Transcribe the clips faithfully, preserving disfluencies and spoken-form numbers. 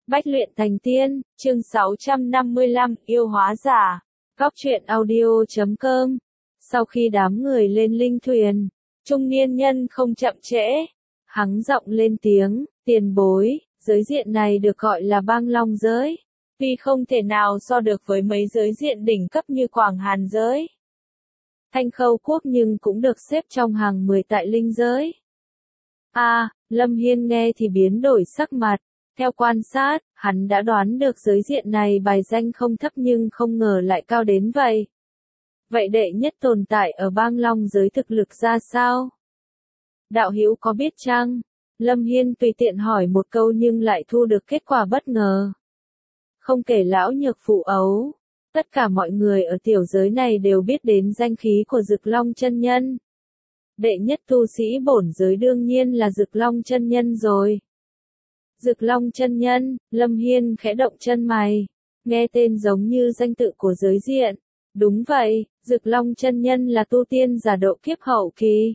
Bách luyện thành tiên, chương sáu trăm năm mươi lăm, yêu hóa giả. Góc truyện audio chấm com. Sau khi đám người lên linh thuyền, trung niên nhân không chậm trễ. Hắn giọng lên tiếng, tiền bối, giới diện này được gọi là băng long giới. Tuy không thể nào so được với mấy giới diện đỉnh cấp như Quảng Hàn giới, Thanh Khâu quốc nhưng cũng được xếp trong hàng mười tại linh giới. A, à, Lâm Hiên nghe thì biến đổi sắc mặt. Theo quan sát, hắn đã đoán được giới diện này bài danh không thấp nhưng không ngờ lại cao đến vậy. Vậy đệ nhất tồn tại ở bang long giới thực lực ra sao? Đạo hữu có biết chăng? Lâm Hiên tùy tiện hỏi một câu nhưng lại thu được kết quả bất ngờ. Không kể lão nhược phụ ấu, tất cả mọi người ở tiểu giới này đều biết đến danh khí của Dực Long chân nhân. Đệ nhất tu sĩ bổn giới đương nhiên là Dực Long chân nhân rồi. Dực Long chân nhân, Lâm Hiên khẽ động chân mày, nghe tên giống như danh tự của giới diện. Đúng vậy, Dực Long chân nhân là tu tiên giả độ kiếp hậu kỳ.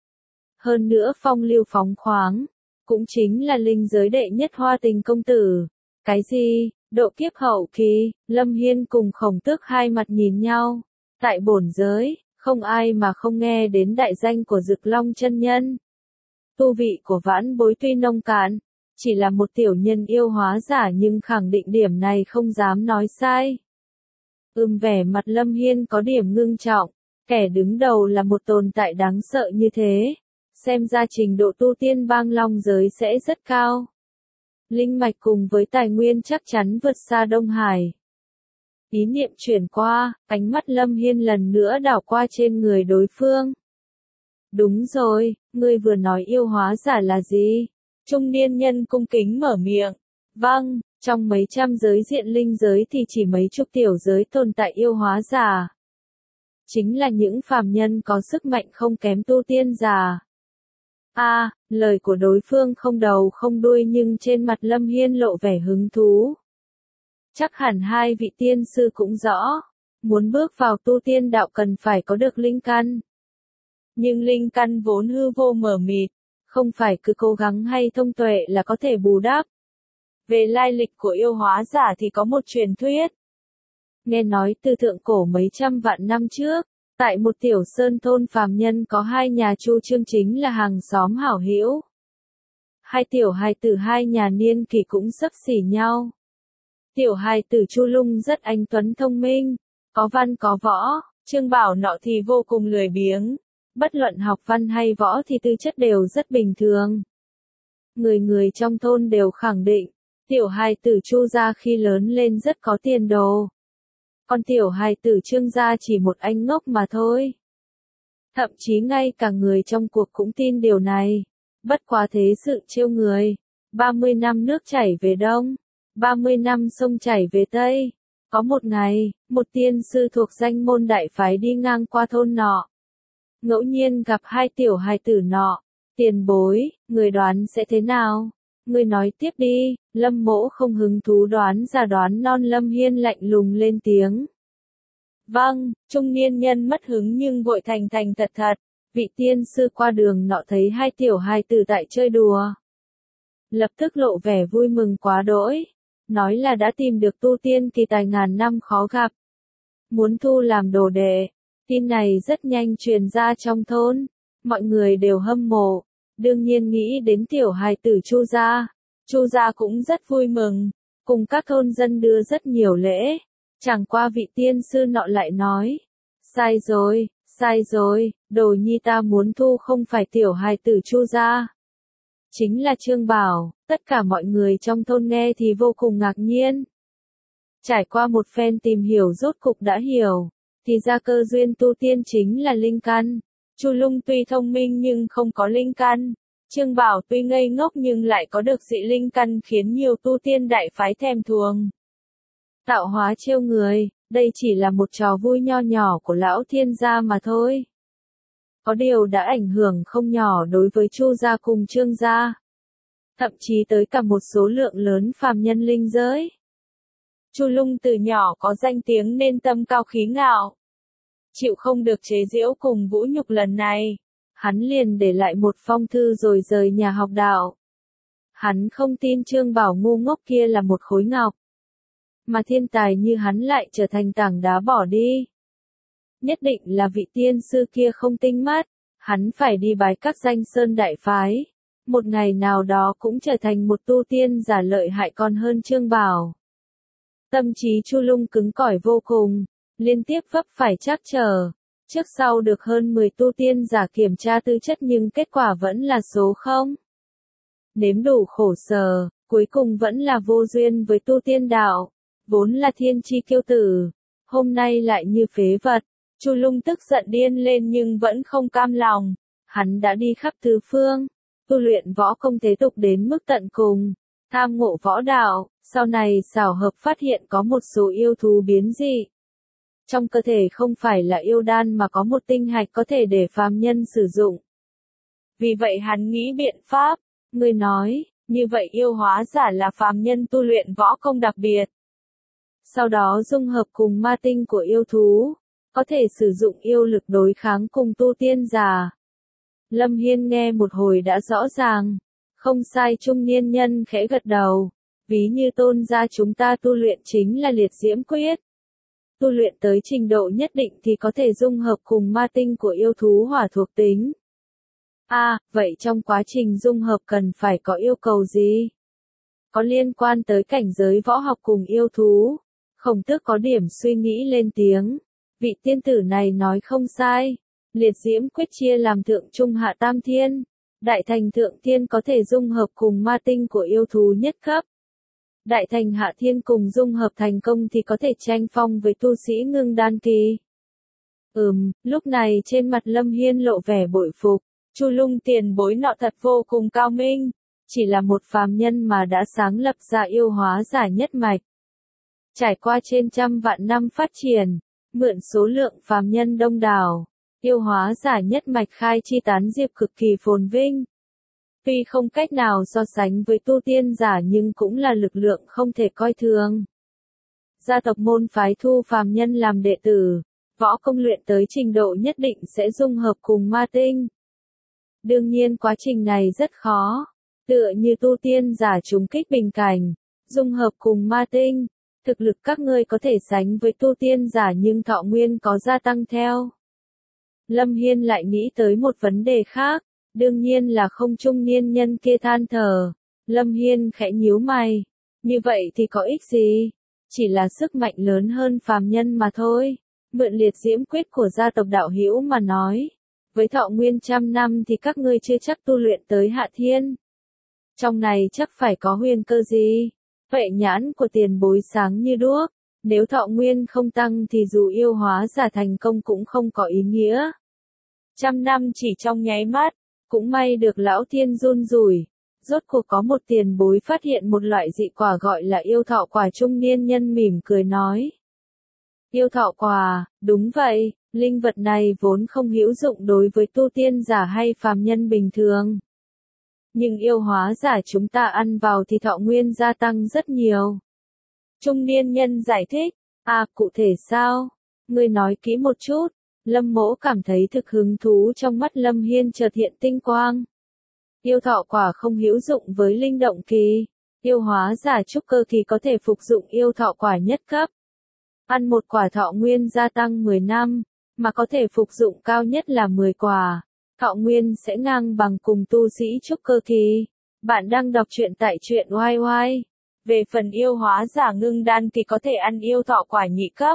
Hơn nữa phong lưu phóng khoáng, cũng chính là linh giới đệ nhất hoa tình công tử. Cái gì, độ kiếp hậu kỳ? Lâm Hiên cùng Khổng Tước hai mặt nhìn nhau. Tại bổn giới, không ai mà không nghe đến đại danh của Dực Long chân nhân. Tu vị của vãn bối tuy nông cạn, chỉ là một tiểu nhân yêu hóa giả nhưng khẳng định điểm này không dám nói sai. Ừm vẻ mặt Lâm Hiên có điểm ngưng trọng, kẻ đứng đầu là một tồn tại đáng sợ như thế. Xem ra trình độ tu tiên bang long giới sẽ rất cao. Linh mạch cùng với tài nguyên chắc chắn vượt xa Đông Hải. Ý niệm chuyển qua, ánh mắt Lâm Hiên lần nữa đảo qua trên người đối phương. Đúng rồi, ngươi vừa nói yêu hóa giả là gì? Trung niên nhân cung kính mở miệng. Vâng, trong mấy trăm giới diện linh giới thì chỉ mấy chục tiểu giới tồn tại yêu hóa giả. Chính là những phàm nhân có sức mạnh không kém tu tiên giả. A, à, lời của đối phương không đầu không đuôi nhưng trên mặt Lâm Hiên lộ vẻ hứng thú. Chắc hẳn hai vị tiên sư cũng rõ, muốn bước vào tu tiên đạo cần phải có được linh căn. Nhưng linh căn vốn hư vô mờ mịt, không phải cứ cố gắng hay thông tuệ là có thể bù đắp. Về lai lịch của yêu hóa giả thì có một truyền thuyết. Nghe nói từ thượng cổ mấy trăm vạn năm trước, tại một tiểu sơn thôn phàm nhân có hai nhà Chu Trương chính là hàng xóm hảo hữu. Hai tiểu hài tử hai nhà niên kỷ cũng xấp xỉ nhau. Tiểu hài tử Chu Lung rất anh tuấn thông minh, có văn có võ, Trương Bảo nọ thì vô cùng lười biếng. Bất luận học văn hay võ thì tư chất đều rất bình thường. Người người trong thôn đều khẳng định, tiểu hài tử Chu gia khi lớn lên rất có tiền đồ. Còn tiểu hài tử Trương gia chỉ một anh ngốc mà thôi. Thậm chí ngay cả người trong cuộc cũng tin điều này. Bất quá thế sự trêu người. ba mươi năm nước chảy về đông, ba mươi năm sông chảy về tây. Có một ngày, một tiên sư thuộc danh môn đại phái đi ngang qua thôn nọ. Ngẫu nhiên gặp hai tiểu hài tử nọ. Tiền bối, người đoán sẽ thế nào? Người nói tiếp đi. Lâm Mỗ không hứng thú đoán ra đoán non. Lâm Hiên lạnh lùng lên tiếng. Vâng, trung niên nhân mất hứng nhưng vội thành thành thật thật. Vị tiên sư qua đường nọ thấy hai tiểu hài tử tại chơi đùa. Lập tức lộ vẻ vui mừng quá đỗi. Nói là đã tìm được tu tiên kỳ tài ngàn năm khó gặp. Muốn thu làm đồ đệ. Tin này rất nhanh truyền ra trong thôn. Mọi người đều hâm mộ. Đương nhiên nghĩ đến tiểu hài tử Chu gia. Chu gia cũng rất vui mừng. Cùng các thôn dân đưa rất nhiều lễ. Chẳng qua vị tiên sư nọ lại nói. Sai rồi, sai rồi, đồ nhi ta muốn thu không phải tiểu hài tử Chu gia. Chính là Trương Bảo. Tất cả mọi người trong thôn nghe thì vô cùng ngạc nhiên. Trải qua một phen tìm hiểu rốt cục đã hiểu. Thì ra cơ duyên tu tiên chính là linh căn. Chu Lung tuy thông minh nhưng không có linh căn. Trương Bảo tuy ngây ngốc nhưng lại có được dị linh căn khiến nhiều tu tiên đại phái thèm thuồng. Tạo hóa trêu người, đây chỉ là một trò vui nho nhỏ của lão thiên gia mà thôi. Có điều đã ảnh hưởng không nhỏ đối với Chu gia cùng Trương gia. Thậm chí tới cả một số lượng lớn phàm nhân linh giới. Chu Lung từ nhỏ có danh tiếng nên tâm cao khí ngạo. Chịu không được chế giễu cùng vũ nhục lần này. Hắn liền để lại một phong thư rồi rời nhà học đạo. Hắn không tin Trương Bảo ngu ngốc kia là một khối ngọc. Mà thiên tài như hắn lại trở thành tảng đá bỏ đi. Nhất định là vị tiên sư kia không tinh mắt, hắn phải đi bái các danh sơn đại phái. Một ngày nào đó cũng trở thành một tu tiên giả lợi hại còn hơn Trương Bảo. Tâm trí Chu Lung cứng cỏi vô cùng, liên tiếp vấp phải trắc trở. Trước sau được hơn mười tu tiên giả kiểm tra tư chất nhưng kết quả vẫn là số không. Nếm đủ khổ sở, cuối cùng vẫn là vô duyên với tu tiên đạo. Vốn là thiên chi kiêu tử, hôm nay lại như phế vật. Chu Lung tức giận điên lên nhưng vẫn không cam lòng. Hắn đã đi khắp tứ phương, tu luyện võ công thế tục đến mức tận cùng, tham ngộ võ đạo, sau này xảo hợp phát hiện có một số yêu thú biến dị. Trong cơ thể không phải là yêu đan mà có một tinh hạch có thể để phàm nhân sử dụng. Vì vậy hắn nghĩ biện pháp, người nói, như vậy yêu hóa giả là phàm nhân tu luyện võ công đặc biệt. Sau đó dung hợp cùng ma tinh của yêu thú, có thể sử dụng yêu lực đối kháng cùng tu tiên giả. Lâm Hiên nghe một hồi đã rõ ràng, không sai trung niên nhân khẽ gật đầu, ví như tôn gia chúng ta tu luyện chính là liệt diễm quyết. Tu luyện tới trình độ nhất định thì có thể dung hợp cùng ma tinh của yêu thú hỏa thuộc tính. À, vậy trong quá trình dung hợp cần phải có yêu cầu gì? Có liên quan tới cảnh giới võ học cùng yêu thú. Khổng Tước có điểm suy nghĩ lên tiếng. Vị tiên tử này nói không sai. Liệt diễm quyết chia làm thượng trung hạ tam thiên. Đại thành thượng thiên có thể dung hợp cùng ma tinh của yêu thú nhất cấp. Đại thành hạ thiên cùng dung hợp thành công thì có thể tranh phong với tu sĩ ngưng đan kỳ. Ừm, lúc này trên mặt Lâm Hiên lộ vẻ bội phục. Chu Lung tiền bối nọ thật vô cùng cao minh. Chỉ là một phàm nhân mà đã sáng lập ra yêu hóa giả nhất mạch. Trải qua trên trăm vạn năm phát triển, mượn số lượng phàm nhân đông đảo, yêu hóa giả nhất mạch khai chi tán diệp cực kỳ phồn vinh. Tuy không cách nào so sánh với tu tiên giả nhưng cũng là lực lượng không thể coi thường. Gia tộc môn phái thu phàm nhân làm đệ tử, võ công luyện tới trình độ nhất định sẽ dung hợp cùng ma tinh. Đương nhiên quá trình này rất khó, tựa như tu tiên giả trùng kích bình cảnh, dung hợp cùng ma tinh, thực lực các ngươi có thể sánh với tu tiên giả nhưng thọ nguyên có gia tăng theo. Lâm Hiên lại nghĩ tới một vấn đề khác, đương nhiên là không trung niên nhân kia than thở. Lâm Hiên khẽ nhíu mày, như vậy thì có ích gì? Chỉ là sức mạnh lớn hơn phàm nhân mà thôi. Mượn liệt diễm quyết của gia tộc đạo hữu mà nói, với thọ nguyên trăm năm thì các ngươi chưa chắc tu luyện tới hạ thiên. Trong này chắc phải có huyền cơ gì? Vậy nhãn của tiền bối sáng như đuốc, nếu thọ nguyên không tăng thì dù yêu hóa giả thành công cũng không có ý nghĩa. Trăm năm chỉ trong nháy mắt, cũng may được lão thiên run rủi. Rốt cuộc có một tiền bối phát hiện một loại dị quả gọi là yêu thọ quả. Trung niên nhân mỉm cười nói. Yêu thọ quả, đúng vậy, linh vật này vốn không hữu dụng đối với tu tiên giả hay phàm nhân bình thường. Nhưng yêu hóa giả chúng ta ăn vào thì thọ nguyên gia tăng rất nhiều. Trung niên nhân giải thích, à cụ thể sao? Ngươi nói kỹ một chút. Lâm Mỗ cảm thấy thực hứng thú trong mắt Lâm Hiên chợt hiện tinh quang. Yêu thọ quả không hữu dụng với linh động kỳ. Yêu hóa giả trúc cơ kỳ có thể phục dụng yêu thọ quả nhất cấp. Ăn một quả thọ nguyên gia tăng mười năm, mà có thể phục dụng cao nhất là mười quả. Thọ nguyên sẽ ngang bằng cùng tu sĩ trúc cơ kỳ. Bạn đang đọc truyện tại truyện oai oai. Về phần yêu hóa giả ngưng đan thì có thể ăn yêu thọ quả nhị cấp.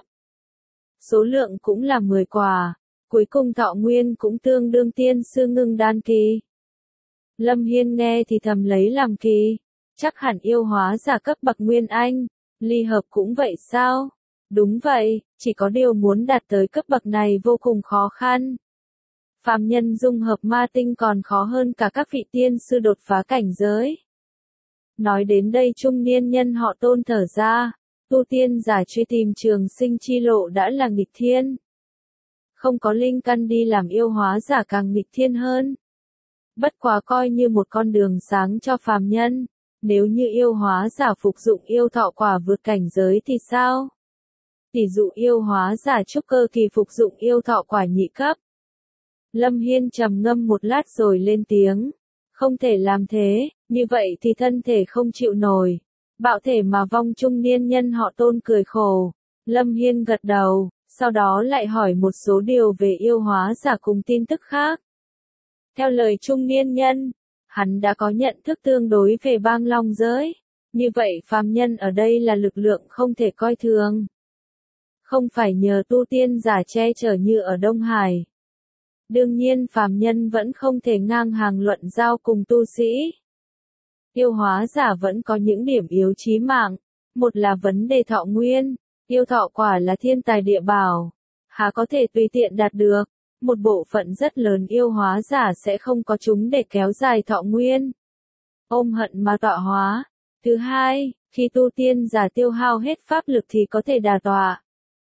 Số lượng cũng là mười quả. Cuối cùng thọ nguyên cũng tương đương tiên sư ngưng đan kỳ. Lâm Hiên nghe thì thầm lấy làm kỳ. Chắc hẳn yêu hóa giả cấp bậc nguyên anh. Ly hợp cũng vậy sao? Đúng vậy, chỉ có điều muốn đạt tới cấp bậc này vô cùng khó khăn. Phàm nhân dung hợp ma tinh còn khó hơn cả các vị tiên sư đột phá cảnh giới. Nói đến đây trung niên nhân họ Tôn thở ra, tu tiên giả truy tìm trường sinh chi lộ đã là nghịch thiên. Không có linh căn đi làm yêu hóa giả càng nghịch thiên hơn. Bất quá coi như một con đường sáng cho phàm nhân, nếu như yêu hóa giả phục dụng yêu thọ quả vượt cảnh giới thì sao? Tỷ dụ yêu hóa giả trúc cơ kỳ phục dụng yêu thọ quả nhị cấp. Lâm Hiên trầm ngâm một lát rồi lên tiếng. Không thể làm thế, như vậy thì thân thể không chịu nổi. Bạo thể mà vong trung niên nhân họ Tôn cười khổ. Lâm Hiên gật đầu, sau đó lại hỏi một số điều về yêu hóa giả cùng tin tức khác. Theo lời trung niên nhân, hắn đã có nhận thức tương đối về bang long giới. Như vậy phàm nhân ở đây là lực lượng không thể coi thường. Không phải nhờ tu tiên giả che chở như ở Đông Hải. Đương nhiên phàm nhân vẫn không thể ngang hàng luận giao cùng tu sĩ. Yêu hóa giả vẫn có những điểm yếu chí mạng. Một là vấn đề thọ nguyên. Yêu thọ quả là thiên tài địa bảo. Há có thể tùy tiện đạt được. Một bộ phận rất lớn yêu hóa giả sẽ không có chúng để kéo dài thọ nguyên. Ôm hận mà tọa hóa. Thứ hai, khi tu tiên giả tiêu hao hết pháp lực thì có thể đà tọa.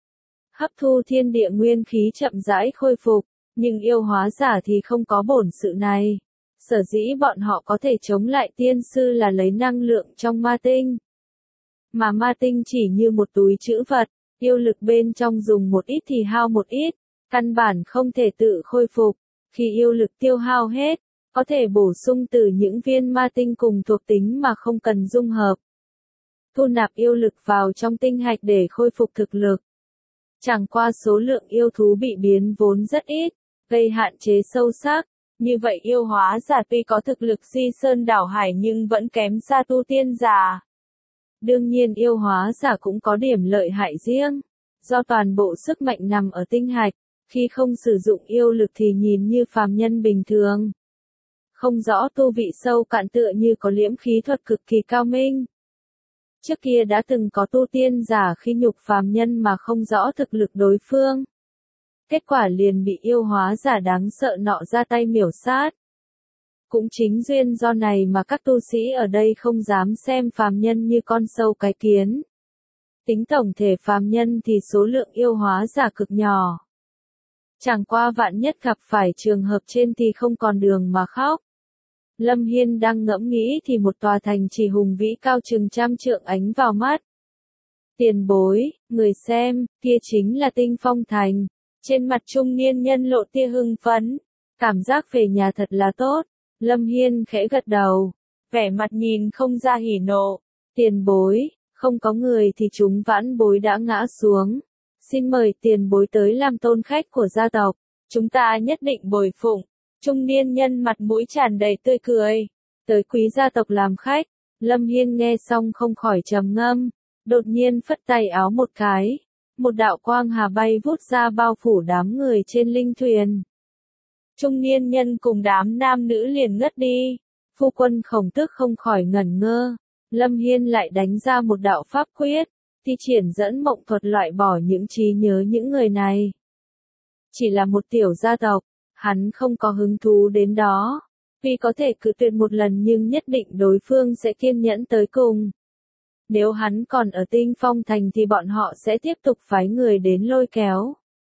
Hấp thu thiên địa nguyên khí chậm rãi khôi phục, nhưng yêu hóa giả thì không có bổn sự này. Sở dĩ bọn họ có thể chống lại tiên sư là lấy năng lượng trong ma tinh. Mà ma tinh chỉ như một túi trữ vật, yêu lực bên trong dùng một ít thì hao một ít, căn bản không thể tự khôi phục. Khi yêu lực tiêu hao hết, có thể bổ sung từ những viên ma tinh cùng thuộc tính mà không cần dung hợp. Thu nạp yêu lực vào trong tinh hạch để khôi phục thực lực. Chẳng qua số lượng yêu thú bị biến vốn rất ít, gây hạn chế sâu sắc. Như vậy yêu hóa giả tuy có thực lực di sơn đảo hải nhưng vẫn kém xa tu tiên giả. Đương nhiên yêu hóa giả cũng có điểm lợi hại riêng. Do toàn bộ sức mạnh nằm ở tinh hạch, khi không sử dụng yêu lực thì nhìn như phàm nhân bình thường. Không rõ tu vị sâu cạn tựa như có liễm khí thuật cực kỳ cao minh. Trước kia đã từng có tu tiên giả khi nhục phàm nhân mà không rõ thực lực đối phương. Kết quả liền bị yêu hóa giả đáng sợ nọ ra tay miểu sát. Cũng chính duyên do này mà các tu sĩ ở đây không dám xem phàm nhân như con sâu cái kiến. Tính tổng thể phàm nhân thì số lượng yêu hóa giả cực nhỏ. Chẳng qua vạn nhất gặp phải trường hợp trên thì không còn đường mà khóc. Lâm Hiên đang ngẫm nghĩ thì một tòa thành trì hùng vĩ cao chừng trăm trượng ánh vào mắt. Tiền bối, người xem, kia chính là Tinh Phong Thành. Trên mặt trung niên nhân lộ tia hưng phấn. Cảm giác về nhà thật là tốt. Lâm Hiên khẽ gật đầu. Vẻ mặt nhìn không ra hỉ nộ. Tiền bối, không có người thì chúng vãn bối đã ngã xuống. Xin mời tiền bối tới làm tôn khách của gia tộc. Chúng ta nhất định bồi phụng. Trung niên nhân mặt mũi tràn đầy tươi cười. Tới quý gia tộc làm khách. Lâm Hiên nghe xong không khỏi trầm ngâm. Đột nhiên phất tay áo một cái. Một đạo quang hà bay vút ra bao phủ đám người trên linh thuyền. Trung niên nhân cùng đám nam nữ liền ngất đi. Phu quân Khổng Tước không khỏi ngẩn ngơ. Lâm Hiên lại đánh ra một đạo pháp quyết. Thi triển dẫn mộng thuật loại bỏ những trí nhớ những người này. Chỉ là một tiểu gia tộc. Hắn không có hứng thú đến đó. Vì có thể cự tuyệt một lần nhưng nhất định đối phương sẽ kiên nhẫn tới cùng. Nếu hắn còn ở Tinh Phong Thành thì bọn họ sẽ tiếp tục phái người đến lôi kéo.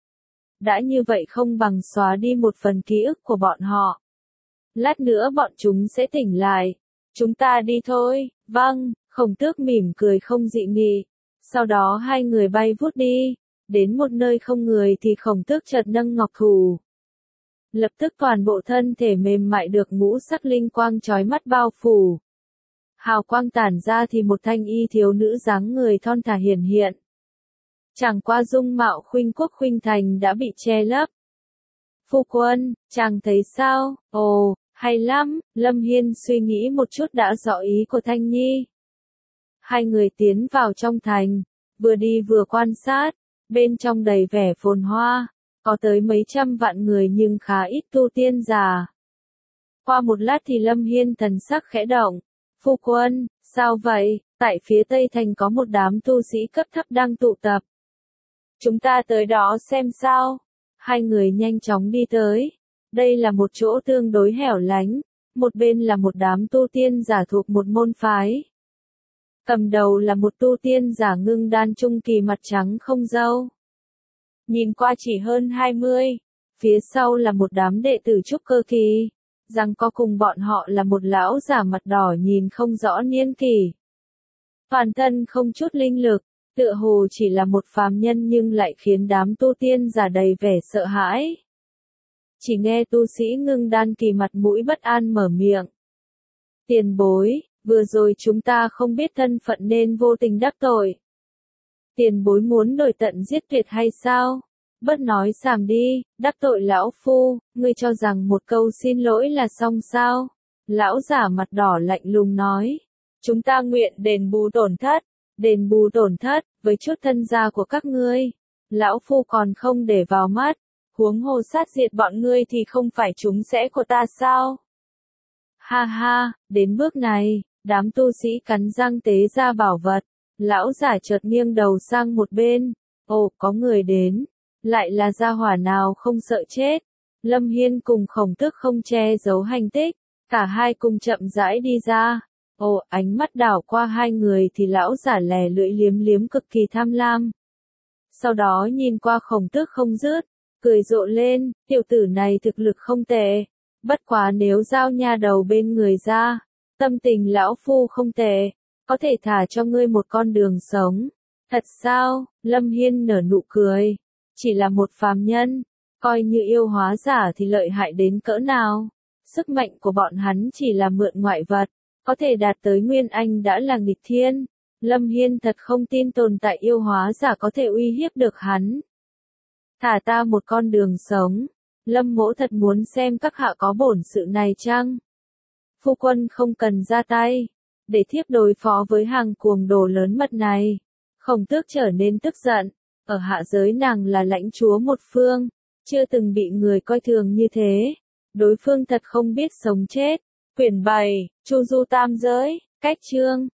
Đã như vậy không bằng xóa đi một phần ký ức của bọn họ. Lát nữa bọn chúng sẽ tỉnh lại. Chúng ta đi thôi. Vâng, Khổng Tước mỉm cười không dị nghị. Sau đó hai người bay vút đi. Đến một nơi không người thì Khổng Tước chợt nâng ngọc thủ. Lập tức toàn bộ thân thể mềm mại được ngũ sắc linh quang chói mắt bao phủ. Hào quang tản ra thì một thanh y thiếu nữ dáng người thon thả hiển hiện. Chẳng qua dung mạo khuynh quốc khuynh thành đã bị che lấp. Phu quân, chàng thấy sao? Ồ, hay lắm, Lâm Hiên suy nghĩ một chút đã rõ ý của Thanh Nhi. Hai người tiến vào trong thành, vừa đi vừa quan sát, bên trong đầy vẻ phồn hoa, có tới mấy trăm vạn người nhưng khá ít tu tiên giả. Qua một lát thì Lâm Hiên thần sắc khẽ động. Phu quân, sao vậy? Tại phía tây thành có một đám tu sĩ cấp thấp đang tụ tập. Chúng ta tới đó xem sao. Hai người nhanh chóng đi tới. Đây là một chỗ tương đối hẻo lánh. Một bên là một đám tu tiên giả thuộc một môn phái. Cầm đầu là một tu tiên giả ngưng đan trung kỳ mặt trắng không râu. Nhìn qua chỉ hơn hai mươi. Phía sau là một đám đệ tử trúc cơ kỳ. Rằng có cùng bọn họ là một lão giả mặt đỏ nhìn không rõ niên kỷ. Toàn thân không chút linh lực, tựa hồ chỉ là một phàm nhân nhưng lại khiến đám tu tiên giả đầy vẻ sợ hãi. Chỉ nghe tu sĩ ngưng đan kỳ mặt mũi bất an mở miệng. Tiền bối, vừa rồi chúng ta không biết thân phận nên vô tình đắc tội. Tiền bối muốn đổi tận giết tuyệt hay sao? Bớt nói xàm đi, đắc tội lão phu, ngươi cho rằng một câu xin lỗi là xong sao? Lão giả mặt đỏ lạnh lùng nói. Chúng ta nguyện đền bù tổn thất, đền bù tổn thất, với chút thân gia của các ngươi. Lão phu còn không để vào mắt, huống hồ sát diệt bọn ngươi thì không phải chúng sẽ của ta sao? Ha ha, đến bước này, đám tu sĩ cắn răng tế ra bảo vật. Lão giả chợt nghiêng đầu sang một bên. Ồ, có người đến. Lại là gia hỏa nào không sợ chết. Lâm Hiên cùng Khổng Tước không che giấu hành tích. Cả hai cùng chậm rãi đi ra. Ồ, ánh mắt đảo qua hai người thì lão giả lè lưỡi liếm liếm cực kỳ tham lam. Sau đó nhìn qua Khổng Tước không dứt, cười rộ lên, tiểu tử này thực lực không tệ. Bất quá nếu giao nha đầu bên người ra, tâm tình lão phu không tệ, có thể thả cho ngươi một con đường sống. Thật sao? Lâm Hiên nở nụ cười. Chỉ là một phàm nhân, coi như yêu hóa giả thì lợi hại đến cỡ nào. Sức mạnh của bọn hắn chỉ là mượn ngoại vật, có thể đạt tới Nguyên Anh đã là nghịch thiên. Lâm Hiên thật không tin tồn tại yêu hóa giả có thể uy hiếp được hắn. Thả ta một con đường sống. Lâm mỗ thật muốn xem các hạ có bổn sự này chăng? Phu quân không cần ra tay, để thiếp đối phó với hàng cuồng đồ lớn mật này. Khổng Tước trở nên tức giận, ở hạ giới nàng là lãnh chúa một phương, chưa từng bị người coi thường như thế. Đối phương thật không biết sống chết. Quyển bảy, Chu Du Tam Giới, cách chương